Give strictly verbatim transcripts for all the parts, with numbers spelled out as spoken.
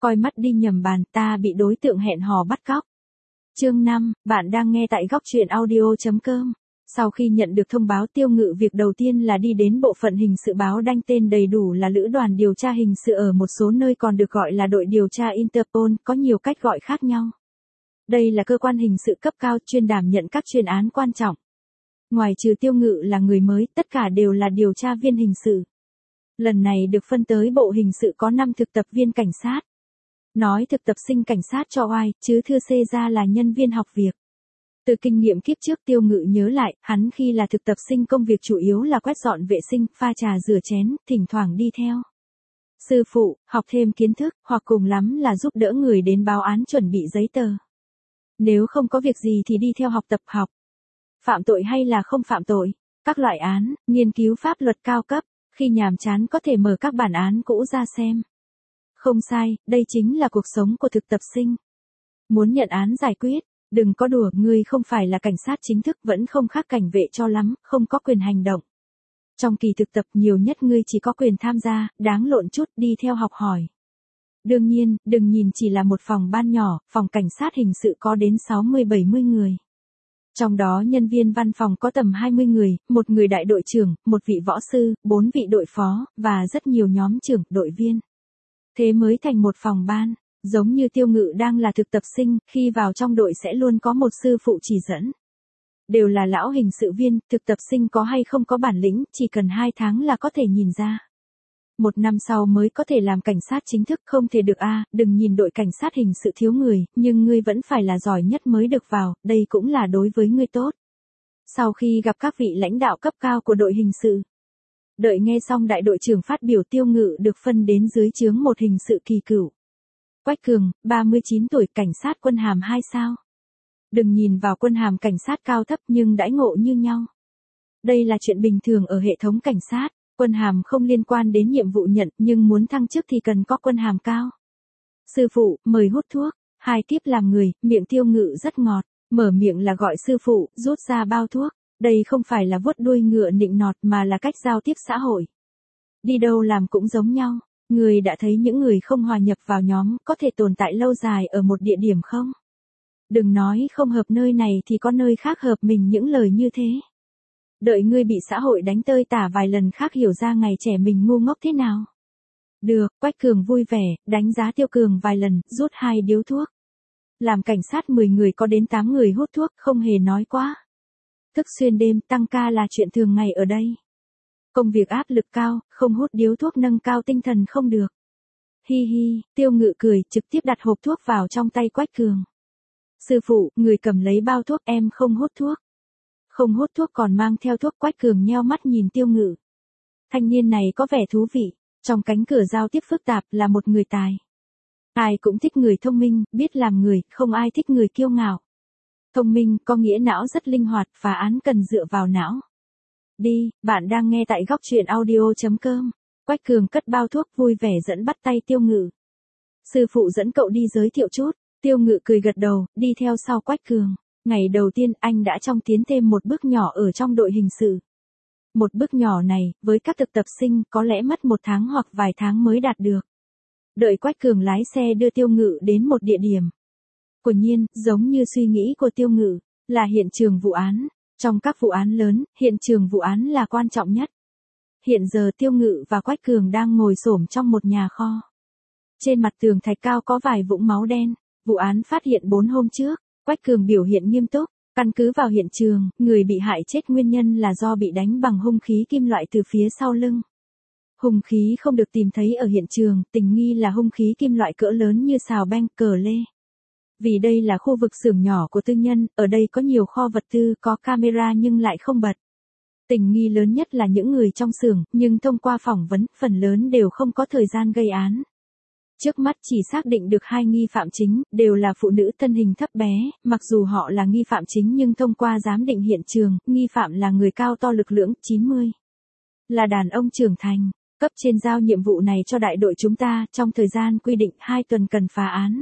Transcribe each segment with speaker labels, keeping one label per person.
Speaker 1: Coi mắt đi nhầm bàn, ta bị đối tượng hẹn hò bắt cóc. Chương năm, bạn đang nghe tại góc truyện audio chấm com. Sau khi nhận được thông báo Tiêu Ngự việc đầu tiên là đi đến bộ phận hình sự báo đanh tên đầy đủ là Lữ đoàn điều tra hình sự ở một số nơi còn được gọi là đội điều tra Interpol, có nhiều cách gọi khác nhau. Đây là cơ quan hình sự cấp cao chuyên đảm nhận các chuyên án quan trọng. Ngoài trừ Tiêu Ngự là người mới, tất cả đều là điều tra viên hình sự. Lần này được phân tới bộ hình sự có năm thực tập viên cảnh sát. Nói thực tập sinh cảnh sát cho oai, chứ thưa xê ra là nhân viên học việc. Từ kinh nghiệm kiếp trước Tiêu Ngự nhớ lại, hắn khi là thực tập sinh công việc chủ yếu là quét dọn vệ sinh, pha trà rửa chén, thỉnh thoảng đi theo sư phụ, học thêm kiến thức, hoặc cùng lắm là giúp đỡ người đến báo án chuẩn bị giấy tờ. Nếu không có việc gì thì đi theo học tập học. Phạm tội hay là không phạm tội, các loại án, nghiên cứu pháp luật cao cấp, khi nhàm chán có thể mở các bản án cũ ra xem. Không sai, đây chính là cuộc sống của thực tập sinh. Muốn nhận án giải quyết, đừng có đùa, ngươi không phải là cảnh sát chính thức vẫn không khác cảnh vệ cho lắm, không có quyền hành động. Trong kỳ thực tập nhiều nhất ngươi chỉ có quyền tham gia, đáng lộn chút đi theo học hỏi. Đương nhiên, đừng nhìn chỉ là một phòng ban nhỏ, phòng cảnh sát hình sự có đến sáu mươi bảy mươi người. Trong đó nhân viên văn phòng có tầm hai mươi người, một người đại đội trưởng, một vị võ sư, bốn vị đội phó, và rất nhiều nhóm trưởng, đội viên. Thế mới thành một phòng ban, giống như Tiêu Ngự đang là thực tập sinh, khi vào trong đội sẽ luôn có một sư phụ chỉ dẫn. Đều là lão hình sự viên, thực tập sinh có hay không có bản lĩnh, chỉ cần hai tháng là có thể nhìn ra. Một năm sau mới có thể làm cảnh sát chính thức, không thể được a à, đừng nhìn đội cảnh sát hình sự thiếu người, nhưng ngươi vẫn phải là giỏi nhất mới được vào, đây cũng là đối với ngươi tốt. Sau khi gặp các vị lãnh đạo cấp cao của đội hình sự, đợi nghe xong đại đội trưởng phát biểu Tiêu Ngự được phân đến dưới trướng một hình sự kỳ cửu. Quách Cường, ba mươi chín tuổi, cảnh sát quân hàm hai sao. Đừng nhìn vào quân hàm cảnh sát cao thấp nhưng đãi ngộ như nhau. Đây là chuyện bình thường ở hệ thống cảnh sát, quân hàm không liên quan đến nhiệm vụ nhận nhưng muốn thăng chức thì cần có quân hàm cao. Sư phụ, mời hút thuốc, hai tiếp làm người, miệng Tiêu Ngự rất ngọt, mở miệng là gọi sư phụ, rút ra bao thuốc. Đây không phải là vuốt đuôi ngựa nịnh nọt mà là cách giao tiếp xã hội. Đi đâu làm cũng giống nhau, người đã thấy những người không hòa nhập vào nhóm có thể tồn tại lâu dài ở một địa điểm không? Đừng nói không hợp nơi này thì có nơi khác hợp mình những lời như thế. Đợi ngươi bị xã hội đánh tơi tả vài lần khác hiểu ra ngày trẻ mình ngu ngốc thế nào. Được, Quách Cường vui vẻ, đánh giá Tiêu Cường vài lần, rút hai điếu thuốc. Làm cảnh sát mười người có đến tám người hút thuốc, không hề nói quá. Thức xuyên đêm, tăng ca là chuyện thường ngày ở đây. Công việc áp lực cao, không hút điếu thuốc nâng cao tinh thần không được. Hi hi, Tiêu Ngự cười, trực tiếp đặt hộp thuốc vào trong tay Quách Cường. Sư phụ, người cầm lấy bao thuốc, em không hút thuốc. Không hút thuốc còn mang theo thuốc. Quách Cường nheo mắt nhìn Tiêu Ngự. Thanh niên này có vẻ thú vị, trong cánh cửa giao tiếp phức tạp là một người tài. Ai cũng thích người thông minh, biết làm người, không ai thích người kiêu ngạo. Thông minh có nghĩa não rất linh hoạt, phá án cần dựa vào não. Đi, bạn đang nghe tại góc truyện audio chấm com. Quách Cường cất bao thuốc vui vẻ dẫn bắt tay Tiêu Ngự. Sư phụ dẫn cậu đi giới thiệu chút. Tiêu Ngự cười gật đầu, đi theo sau Quách Cường. Ngày đầu tiên anh đã trong tiến thêm một bước nhỏ ở trong đội hình sự. Một bước nhỏ này, với các thực tập sinh có lẽ mất một tháng hoặc vài tháng mới đạt được. Đợi Quách Cường lái xe đưa Tiêu Ngự đến một địa điểm. Quả nhiên, giống như suy nghĩ của Tiêu Ngự, là hiện trường vụ án. Trong các vụ án lớn, hiện trường vụ án là quan trọng nhất. Hiện giờ Tiêu Ngự và Quách Cường đang ngồi xổm trong một nhà kho. Trên mặt tường thạch cao có vài vũng máu đen. Vụ án phát hiện bốn hôm trước. Quách Cường biểu hiện nghiêm túc. Căn cứ vào hiện trường, người bị hại chết nguyên nhân là do bị đánh bằng hung khí kim loại từ phía sau lưng. Hung khí không được tìm thấy ở hiện trường, tình nghi là hung khí kim loại cỡ lớn như xào beng, cờ lê. Vì đây là khu vực xưởng nhỏ của tư nhân, ở đây có nhiều kho vật tư, có camera nhưng lại không bật. Tình nghi lớn nhất là những người trong xưởng, nhưng thông qua phỏng vấn, phần lớn đều không có thời gian gây án. Trước mắt chỉ xác định được hai nghi phạm chính, đều là phụ nữ thân hình thấp bé, mặc dù họ là nghi phạm chính nhưng thông qua giám định hiện trường, nghi phạm là người cao to lực lưỡng, chín mươi. Là đàn ông trưởng thành, cấp trên giao nhiệm vụ này cho đại đội chúng ta, trong thời gian quy định hai tuần cần phá án.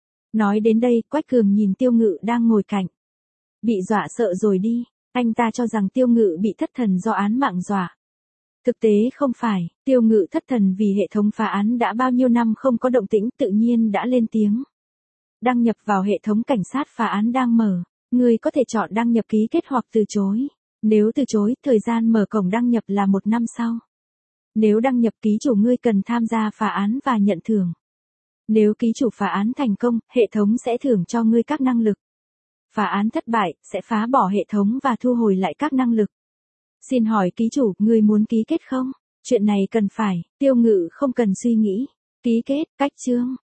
Speaker 1: Nói đến đây, Quách Cường nhìn Tiêu Ngự đang ngồi cạnh. Bị dọa sợ rồi đi, anh ta cho rằng Tiêu Ngự bị thất thần do án mạng dọa. Thực tế không phải, Tiêu Ngự thất thần vì hệ thống phá án đã bao nhiêu năm không có động tĩnh tự nhiên đã lên tiếng. Đăng nhập vào hệ thống cảnh sát phá án đang mở, người có thể chọn đăng nhập ký kết hoặc từ chối. Nếu từ chối, thời gian mở cổng đăng nhập là một năm sau. Nếu đăng nhập ký chủ ngươi cần tham gia phá án và nhận thưởng. Nếu ký chủ phá án thành công, hệ thống sẽ thưởng cho ngươi các năng lực. Phá án thất bại, sẽ phá bỏ hệ thống và thu hồi lại các năng lực. Xin hỏi ký chủ, ngươi muốn ký kết không? Chuyện này cần phải, Tiêu Ngự không cần suy nghĩ. Ký kết, cách chương.